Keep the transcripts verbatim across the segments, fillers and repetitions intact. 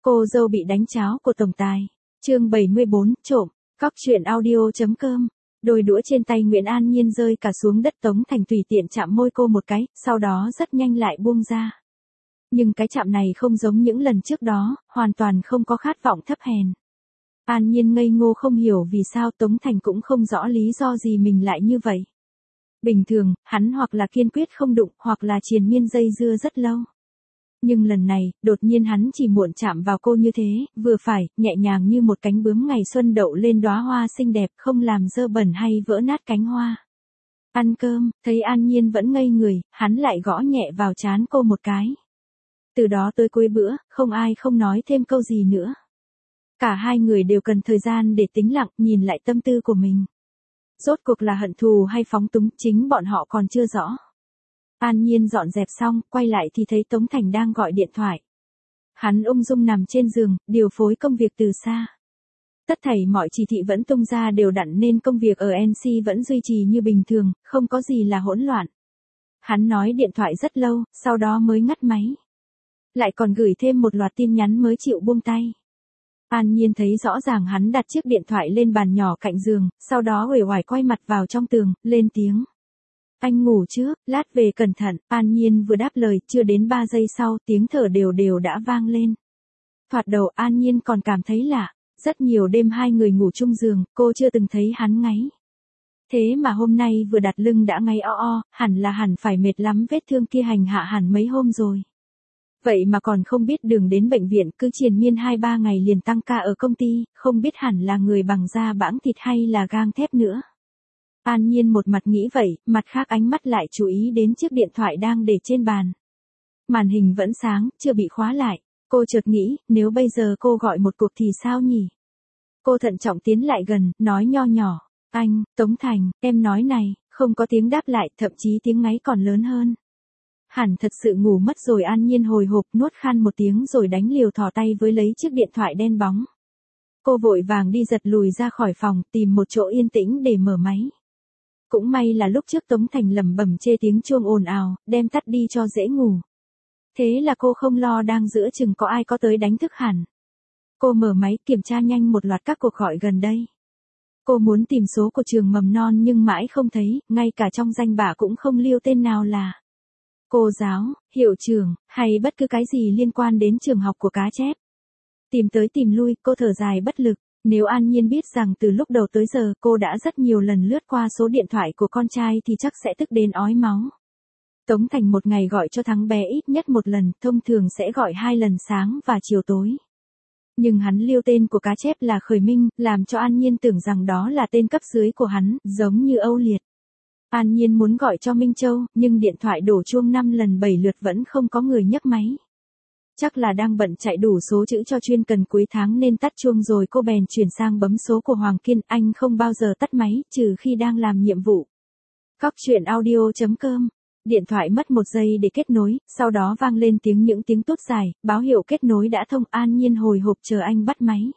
Cô dâu bị đánh cháo của tổng tài. Chương bảy mươi bốn, trộm. Cóc truyện audio.com. Đôi đũa trên tay Nguyễn An Nhiên rơi cả xuống đất. Tống Thành tùy tiện chạm môi cô một cái, sau đó rất nhanh lại buông ra. Nhưng cái chạm này không giống những lần trước đó, hoàn toàn không có khát vọng thấp hèn. An Nhiên ngây ngô không hiểu vì sao Tống Thành cũng không rõ lý do gì mình lại như vậy. Bình thường, hắn hoặc là kiên quyết không đụng, hoặc là triền miên dây dưa rất lâu. Nhưng lần này, đột nhiên hắn chỉ muộn chạm vào cô như thế, vừa phải, nhẹ nhàng như một cánh bướm ngày xuân đậu lên đóa hoa xinh đẹp, không làm dơ bẩn hay vỡ nát cánh hoa. Ăn cơm, thấy An Nhiên vẫn ngây người, hắn lại gõ nhẹ vào trán cô một cái. Từ đó tới cuối bữa, không ai không nói thêm câu gì nữa. Cả hai người đều cần thời gian để tĩnh lặng, nhìn lại tâm tư của mình. Rốt cuộc là hận thù hay phóng túng, chính bọn họ còn chưa rõ. An Nhiên dọn dẹp xong, quay lại thì thấy Tống Thành đang gọi điện thoại. Hắn ung dung nằm trên giường, điều phối công việc từ xa. Tất thảy mọi chỉ thị vẫn tung ra đều đặn nên công việc ở en xê vẫn duy trì như bình thường, không có gì là hỗn loạn. Hắn nói điện thoại rất lâu, sau đó mới ngắt máy. Lại còn gửi thêm một loạt tin nhắn mới chịu buông tay. An Nhiên thấy rõ ràng hắn đặt chiếc điện thoại lên bàn nhỏ cạnh giường, sau đó uể oải quay mặt vào trong tường, lên tiếng. Anh ngủ trước, lát về cẩn thận. An Nhiên vừa đáp lời, chưa đến ba giây sau, tiếng thở đều đều đã vang lên. Thoạt đầu An Nhiên còn cảm thấy lạ, rất nhiều đêm hai người ngủ chung giường, cô chưa từng thấy hắn ngáy. Thế mà hôm nay vừa đặt lưng đã ngáy o o, hẳn là hẳn phải mệt lắm, vết thương kia hành hạ hẳn mấy hôm rồi. Vậy mà còn không biết đường đến bệnh viện, cứ triền miên hai ba ngày liền tăng ca ở công ty, không biết hẳn là người bằng da bãng thịt hay là gang thép nữa. An Nhiên một mặt nghĩ vậy, mặt khác ánh mắt lại chú ý đến chiếc điện thoại đang để trên bàn. Màn hình vẫn sáng, chưa bị khóa lại. Cô chợt nghĩ, nếu bây giờ cô gọi một cuộc thì sao nhỉ? Cô thận trọng tiến lại gần, nói nho nhỏ. Anh, Tống Thành, em nói này, không có tiếng đáp lại, thậm chí tiếng ngáy còn lớn hơn. Hẳn thật sự ngủ mất rồi. An Nhiên hồi hộp nuốt khan một tiếng rồi đánh liều thò tay với lấy chiếc điện thoại đen bóng. Cô vội vàng đi giật lùi ra khỏi phòng, tìm một chỗ yên tĩnh để mở máy. Cũng may là lúc trước Tống Thành lẩm bẩm chê tiếng chuông ồn ào, đem tắt đi cho dễ ngủ. Thế là cô không lo đang giữa chừng có ai có tới đánh thức hẳn. Cô mở máy kiểm tra nhanh một loạt các cuộc gọi gần đây. Cô muốn tìm số của trường mầm non nhưng mãi không thấy, ngay cả trong danh bạ cũng không lưu tên nào là cô giáo, hiệu trưởng, hay bất cứ cái gì liên quan đến trường học của cá chép. Tìm tới tìm lui, cô thở dài bất lực. Nếu An Nhiên biết rằng từ lúc đầu tới giờ cô đã rất nhiều lần lướt qua số điện thoại của con trai thì chắc sẽ tức đến ói máu. Tống Thành một ngày gọi cho thằng bé ít nhất một lần, thông thường sẽ gọi hai lần sáng và chiều tối. Nhưng hắn lưu tên của cá chép là Khởi Minh, làm cho An Nhiên tưởng rằng đó là tên cấp dưới của hắn, giống như Âu Liệt. An Nhiên muốn gọi cho Minh Châu, nhưng điện thoại đổ chuông năm lần bảy lượt vẫn không có người nhấc máy. Chắc là đang bận chạy đủ số chữ cho chuyên cần cuối tháng nên tắt chuông rồi cô bèn chuyển sang bấm số của Hoàng Kiên, anh không bao giờ tắt máy, trừ khi đang làm nhiệm vụ. Cóc truyện audio.com. Điện thoại mất một giây để kết nối, sau đó vang lên tiếng những tiếng tút dài, báo hiệu kết nối đã thông. An Nhiên hồi hộp chờ anh bắt máy.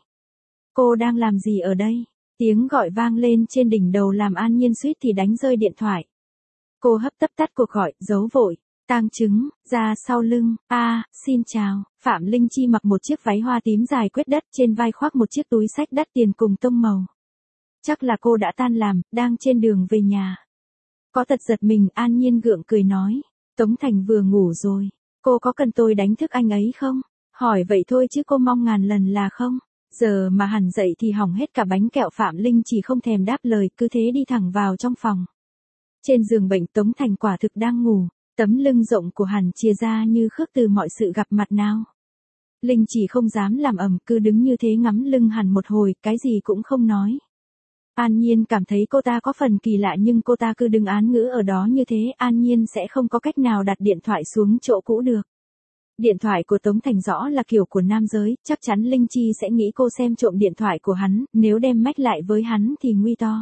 Cô đang làm gì ở đây? Tiếng gọi vang lên trên đỉnh đầu làm An Nhiên suýt thì đánh rơi điện thoại. Cô hấp tấp tắt cuộc gọi, giấu vội. Tang Trứng, ra sau lưng. A, à, xin chào. Phạm Linh Chi mặc một chiếc váy hoa tím dài quét đất, trên vai khoác một chiếc túi xách đắt tiền cùng tông màu. Chắc là cô đã tan làm, đang trên đường về nhà. Có tật giật mình, An Nhiên gượng cười nói. Tống Thành vừa ngủ rồi. Cô có cần tôi đánh thức anh ấy không? Hỏi vậy thôi chứ cô mong ngàn lần là không. Giờ mà hẳn dậy thì hỏng hết cả bánh kẹo. Phạm Linh chỉ không thèm đáp lời, cứ thế đi thẳng vào trong phòng. Trên giường bệnh Tống Thành quả thực đang ngủ. Tấm lưng rộng của hắn chia ra như khước từ mọi sự gặp mặt nào. Linh chỉ không dám làm ầm, cứ đứng như thế ngắm lưng hắn một hồi, cái gì cũng không nói. An Nhiên cảm thấy cô ta có phần kỳ lạ nhưng cô ta cứ đứng án ngữ ở đó như thế, An Nhiên sẽ không có cách nào đặt điện thoại xuống chỗ cũ được. Điện thoại của Tống Thành rõ là kiểu của nam giới, chắc chắn Linh Chi sẽ nghĩ cô xem trộm điện thoại của hắn, nếu đem mách lại với hắn thì nguy to.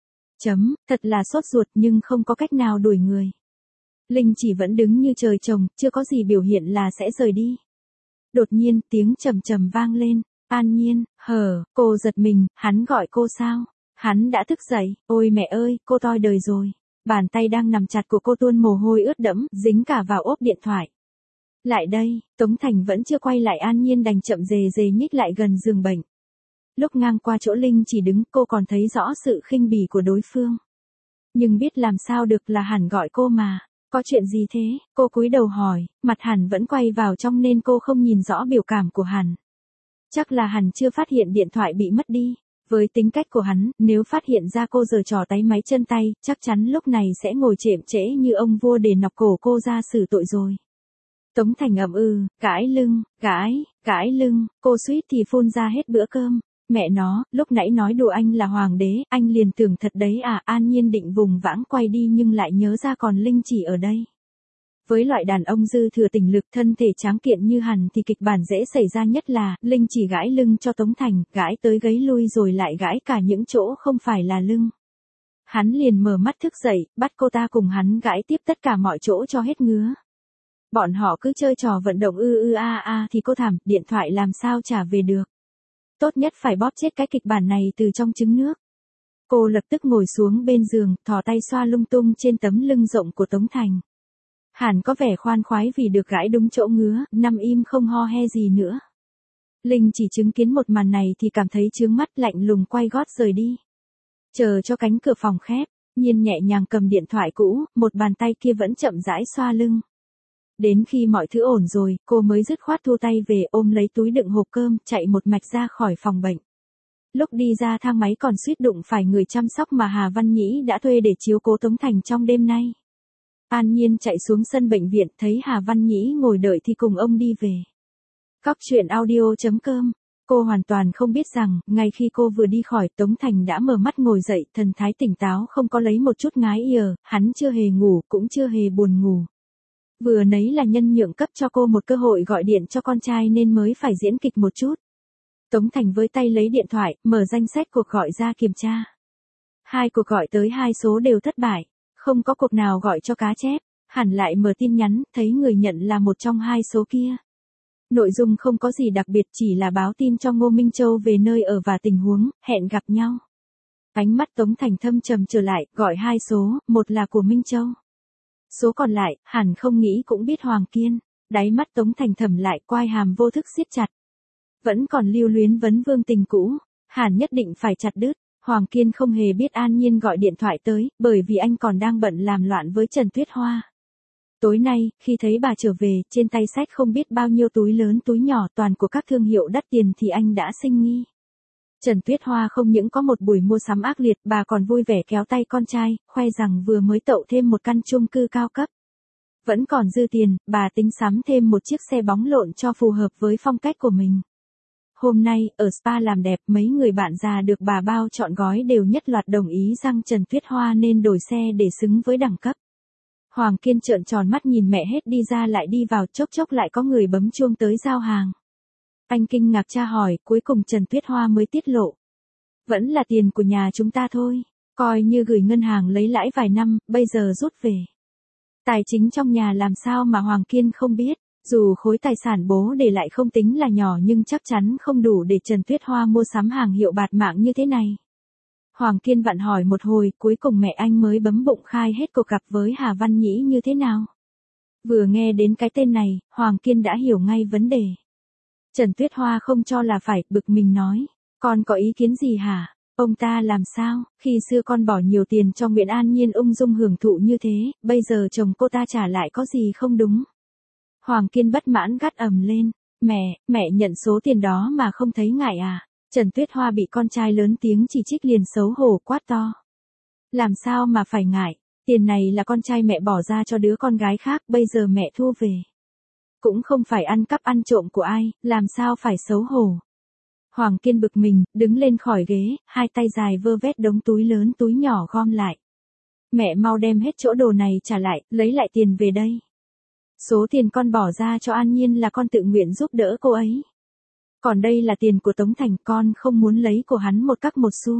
Chấm, thật là sốt ruột nhưng không có cách nào đuổi người. Linh chỉ vẫn đứng như trời trồng, chưa có gì biểu hiện là sẽ rời đi. Đột nhiên, tiếng trầm trầm vang lên. An Nhiên, hờ, cô giật mình, hắn gọi cô sao? Hắn đã thức dậy, ôi mẹ ơi, cô toi đời rồi. Bàn tay đang nằm chặt của cô tuôn mồ hôi ướt đẫm, dính cả vào ốp điện thoại. Lại đây, Tống Thành vẫn chưa quay lại, An Nhiên đành chậm rề rề nhích lại gần giường bệnh. Lúc ngang qua chỗ Linh chỉ đứng, cô còn thấy rõ sự khinh bỉ của đối phương. Nhưng biết làm sao được, là Hàn gọi cô mà. Có chuyện gì thế? Cô cúi đầu hỏi, mặt Hàn vẫn quay vào trong nên cô không nhìn rõ biểu cảm của Hàn. Chắc là Hàn chưa phát hiện điện thoại bị mất đi. Với tính cách của hắn, nếu phát hiện ra cô giở trò táy máy chân tay, chắc chắn lúc này sẽ ngồi chệm trễ như ông vua để nọc cổ cô ra xử tội rồi. Tống Thành ậm ừ, gãi lưng, gãi, gãi lưng, cô suýt thì phun ra hết bữa cơm. Mẹ nó, lúc nãy nói đùa anh là hoàng đế, anh liền tưởng thật đấy à. An Nhiên định vùng vãng quay đi nhưng lại nhớ ra còn Linh chỉ ở đây. Với loại đàn ông dư thừa tình lực, thân thể tráng kiện như Hàn thì kịch bản dễ xảy ra nhất là, Linh chỉ gãi lưng cho Tống Thành, gãi tới gấy lui rồi lại gãi cả những chỗ không phải là lưng. Hắn liền mở mắt thức dậy, bắt cô ta cùng hắn gãi tiếp tất cả mọi chỗ cho hết ngứa. Bọn họ cứ chơi trò vận động ư ư a a thì cô thảm, điện thoại làm sao trả về được. Tốt nhất phải bóp chết cái kịch bản này từ trong trứng nước. Cô lập tức ngồi xuống bên giường, thò tay xoa lung tung trên tấm lưng rộng của Tống Thành. Hàn có vẻ khoan khoái vì được gãi đúng chỗ ngứa, nằm im không ho he gì nữa. Linh chỉ chứng kiến một màn này thì cảm thấy chướng mắt, lạnh lùng quay gót rời đi. Chờ cho cánh cửa phòng khép, Nhiên nhẹ nhàng cầm điện thoại cũ, một bàn tay kia vẫn chậm rãi xoa lưng. Đến khi mọi thứ ổn rồi, cô mới dứt khoát thu tay về, ôm lấy túi đựng hộp cơm, chạy một mạch ra khỏi phòng bệnh. Lúc đi ra thang máy còn suýt đụng phải người chăm sóc mà Hà Văn Nhĩ đã thuê để chiếu cố Tống Thành trong đêm nay. An Nhiên chạy xuống sân bệnh viện, thấy Hà Văn Nhĩ ngồi đợi thì cùng ông đi về. Cóc truyện audio chấm com. Cô hoàn toàn không biết rằng, ngay khi cô vừa đi khỏi, Tống Thành đã mở mắt ngồi dậy, thần thái tỉnh táo, không có lấy một chút ngái ỉa, hắn chưa hề ngủ, cũng chưa hề buồn ngủ. Vừa nấy là nhân nhượng cấp cho cô một cơ hội gọi điện cho con trai nên mới phải diễn kịch một chút. Tống Thành với tay lấy điện thoại, mở danh sách cuộc gọi ra kiểm tra. Hai cuộc gọi tới hai số đều thất bại, không có cuộc nào gọi cho cá chép. Hẳn lại mở tin nhắn, thấy người nhận là một trong hai số kia. Nội dung không có gì đặc biệt, chỉ là báo tin cho Ngô Minh Châu về nơi ở và tình huống, hẹn gặp nhau. Ánh mắt Tống Thành thâm trầm trở lại, gọi hai số, một là của Minh Châu. Số còn lại, hẳn không nghĩ cũng biết Hoàng Kiên. Đáy mắt Tống Thành thầm lại, quai hàm vô thức siết chặt. Vẫn còn lưu luyến vấn vương tình cũ, hẳn nhất định phải chặt đứt. Hoàng Kiên không hề biết An Nhiên gọi điện thoại tới, bởi vì anh còn đang bận làm loạn với Trần Tuyết Hoa. Tối nay, khi thấy bà trở về, trên tay xách không biết bao nhiêu túi lớn túi nhỏ toàn của các thương hiệu đắt tiền thì anh đã sinh nghi. Trần Tuyết Hoa không những có một buổi mua sắm ác liệt, bà còn vui vẻ kéo tay con trai, khoe rằng vừa mới tậu thêm một căn chung cư cao cấp. Vẫn còn dư tiền, bà tính sắm thêm một chiếc xe bóng lộn cho phù hợp với phong cách của mình. Hôm nay, ở spa làm đẹp, mấy người bạn già được bà bao trọn gói đều nhất loạt đồng ý rằng Trần Tuyết Hoa nên đổi xe để xứng với đẳng cấp. Hoàng Kiên trợn tròn mắt nhìn mẹ hết đi ra lại đi vào, chốc chốc lại có người bấm chuông tới giao hàng. Anh kinh ngạc tra hỏi, cuối cùng Trần Tuyết Hoa mới tiết lộ. Vẫn là tiền của nhà chúng ta thôi, coi như gửi ngân hàng lấy lãi vài năm, bây giờ rút về. Tài chính trong nhà làm sao mà Hoàng Kiên không biết, dù khối tài sản bố để lại không tính là nhỏ nhưng chắc chắn không đủ để Trần Tuyết Hoa mua sắm hàng hiệu bạt mạng như thế này. Hoàng Kiên vặn hỏi một hồi, cuối cùng mẹ anh mới bấm bụng khai hết cuộc gặp với Hà Văn Nhĩ như thế nào. Vừa nghe đến cái tên này, Hoàng Kiên đã hiểu ngay vấn đề. Trần Tuyết Hoa không cho là phải, bực mình nói, con có ý kiến gì hả? Ông ta làm sao, khi xưa con bỏ nhiều tiền cho Nguyễn An Nhiên ung dung hưởng thụ như thế, bây giờ chồng cô ta trả lại có gì không đúng? Hoàng Kiên bất mãn gắt ầm lên, mẹ, mẹ nhận số tiền đó mà không thấy ngại à? Trần Tuyết Hoa bị con trai lớn tiếng chỉ trích liền xấu hổ quát to. Làm sao mà phải ngại, tiền này là con trai mẹ bỏ ra cho đứa con gái khác, bây giờ mẹ thu về. Cũng không phải ăn cắp ăn trộm của ai, làm sao phải xấu hổ. Hoàng Kiên bực mình, đứng lên khỏi ghế, hai tay dài vơ vét đống túi lớn túi nhỏ gom lại. Mẹ mau đem hết chỗ đồ này trả lại, lấy lại tiền về đây. Số tiền con bỏ ra cho An Nhiên là con tự nguyện giúp đỡ cô ấy. Còn đây là tiền của Tống Thành, con không muốn lấy của hắn một cắc một xu.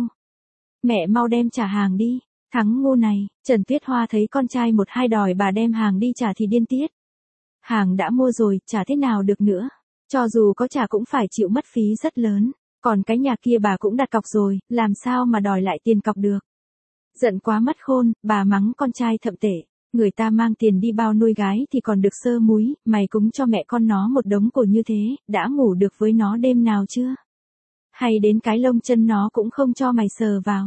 Mẹ mau đem trả hàng đi, thằng ngu này. Trần Tuyết Hoa thấy con trai một hai đòi bà đem hàng đi trả thì điên tiết. Hàng đã mua rồi, trả thế nào được nữa. Cho dù có trả cũng phải chịu mất phí rất lớn. Còn cái nhà kia bà cũng đặt cọc rồi, làm sao mà đòi lại tiền cọc được. Giận quá mất khôn, bà mắng con trai thậm tệ. Người ta mang tiền đi bao nuôi gái thì còn được sơ múi, mày cúng cho mẹ con nó một đống của như thế, đã ngủ được với nó đêm nào chưa? Hay đến cái lông chân nó cũng không cho mày sờ vào.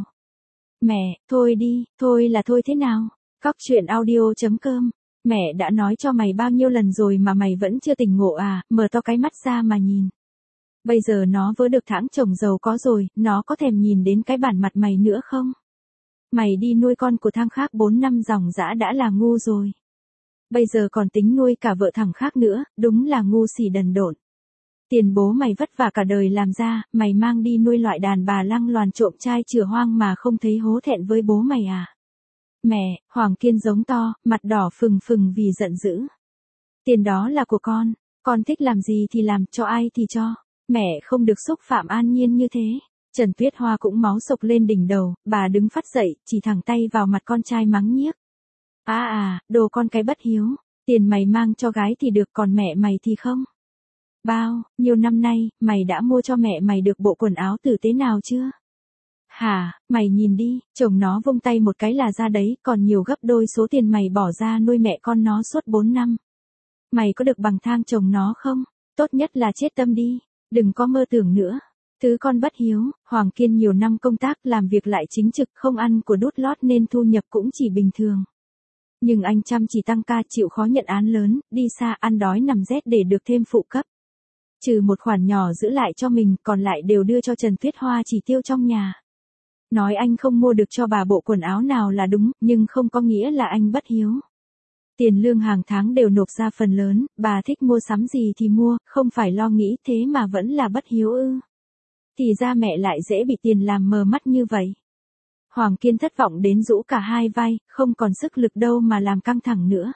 Mẹ, thôi đi, thôi là thôi thế nào? Cóc truyện audio chấm com. Mẹ đã nói cho mày bao nhiêu lần rồi mà mày vẫn chưa tỉnh ngộ à, mở to cái mắt ra mà nhìn. Bây giờ nó vớ được thãng chồng giàu có rồi, nó có thèm nhìn đến cái bản mặt mày nữa không? Mày đi nuôi con của thằng khác bốn năm dòng dã đã là ngu rồi. Bây giờ còn tính nuôi cả vợ thằng khác nữa, đúng là ngu xỉ đần độn. Tiền bố mày vất vả cả đời làm ra, mày mang đi nuôi loại đàn bà lăng loàn trộm trai chửa hoang mà không thấy hố thẹn với bố mày à? Mẹ, Hoàng Kiên giống to, mặt đỏ phừng phừng vì giận dữ. Tiền đó là của con, con thích làm gì thì làm, cho ai thì cho. Mẹ không được xúc phạm An Nhiên như thế. Trần Tuyết Hoa cũng máu sộc lên đỉnh đầu, bà đứng phát dậy, chỉ thẳng tay vào mặt con trai mắng nhiếc. À à, đồ con cái bất hiếu, tiền mày mang cho gái thì được còn mẹ mày thì không. Bao, nhiều năm nay, mày đã mua cho mẹ mày được bộ quần áo tử tế nào chưa? Hả, mày nhìn đi, chồng nó vung tay một cái là ra đấy, còn nhiều gấp đôi số tiền mày bỏ ra nuôi mẹ con nó suốt bốn năm. Mày có được bằng thang chồng nó không? Tốt nhất là chết tâm đi, đừng có mơ tưởng nữa. Thứ con bất hiếu, Hoàng Kiên nhiều năm công tác làm việc lại chính trực không ăn của đút lót nên thu nhập cũng chỉ bình thường. Nhưng anh chăm chỉ tăng ca chịu khó nhận án lớn, đi xa ăn đói nằm rét để được thêm phụ cấp. Trừ một khoản nhỏ giữ lại cho mình, còn lại đều đưa cho Trần Tuyết Hoa chỉ tiêu trong nhà. Nói anh không mua được cho bà bộ quần áo nào là đúng, nhưng không có nghĩa là anh bất hiếu. Tiền lương hàng tháng đều nộp ra phần lớn, bà thích mua sắm gì thì mua, không phải lo nghĩ thế mà vẫn là bất hiếu ư. Thì ra mẹ lại dễ bị tiền làm mờ mắt như vậy. Hoàng Kiên thất vọng đến rũ cả hai vai, không còn sức lực đâu mà làm căng thẳng nữa.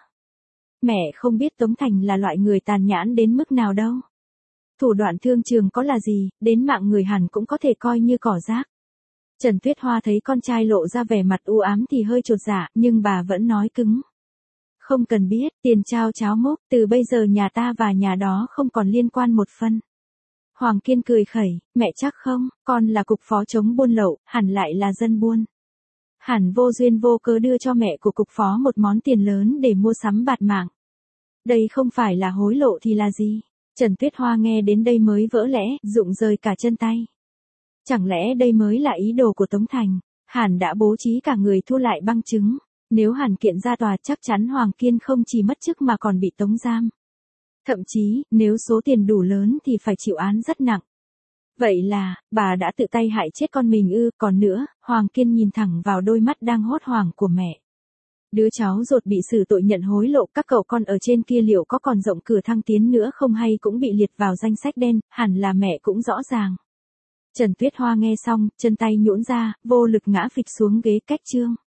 Mẹ không biết Tống Thành là loại người tàn nhẫn đến mức nào đâu. Thủ đoạn thương trường có là gì, đến mạng người hẳn cũng có thể coi như cỏ rác. Trần Tuyết Hoa thấy con trai lộ ra vẻ mặt u ám thì hơi chột dạ, nhưng bà vẫn nói cứng. Không cần biết, tiền trao cháo múc, từ bây giờ nhà ta và nhà đó không còn liên quan một phân. Hoàng Kiên cười khẩy, mẹ chắc không, con là cục phó chống buôn lậu, hẳn lại là dân buôn. Hẳn vô duyên vô cớ đưa cho mẹ của cục phó một món tiền lớn để mua sắm bạt mạng. Đây không phải là hối lộ thì là gì? Trần Tuyết Hoa nghe đến đây mới vỡ lẽ, rụng rời cả chân tay. Chẳng lẽ đây mới là ý đồ của Tống Thành? Hàn đã bố trí cả người thu lại băng chứng. Nếu Hàn kiện ra tòa chắc chắn Hoàng Kiên không chỉ mất chức mà còn bị tống giam. Thậm chí, nếu số tiền đủ lớn thì phải chịu án rất nặng. Vậy là, bà đã tự tay hại chết con mình ư, còn nữa, Hoàng Kiên nhìn thẳng vào đôi mắt đang hốt hoảng của mẹ. Đứa cháu ruột bị xử tội nhận hối lộ, các cậu con ở trên kia liệu có còn rộng cửa thăng tiến nữa không hay cũng bị liệt vào danh sách đen, hẳn là mẹ cũng rõ ràng. Trần Tuyết Hoa nghe xong, chân tay nhũn ra, vô lực ngã phịch xuống ghế cách chương.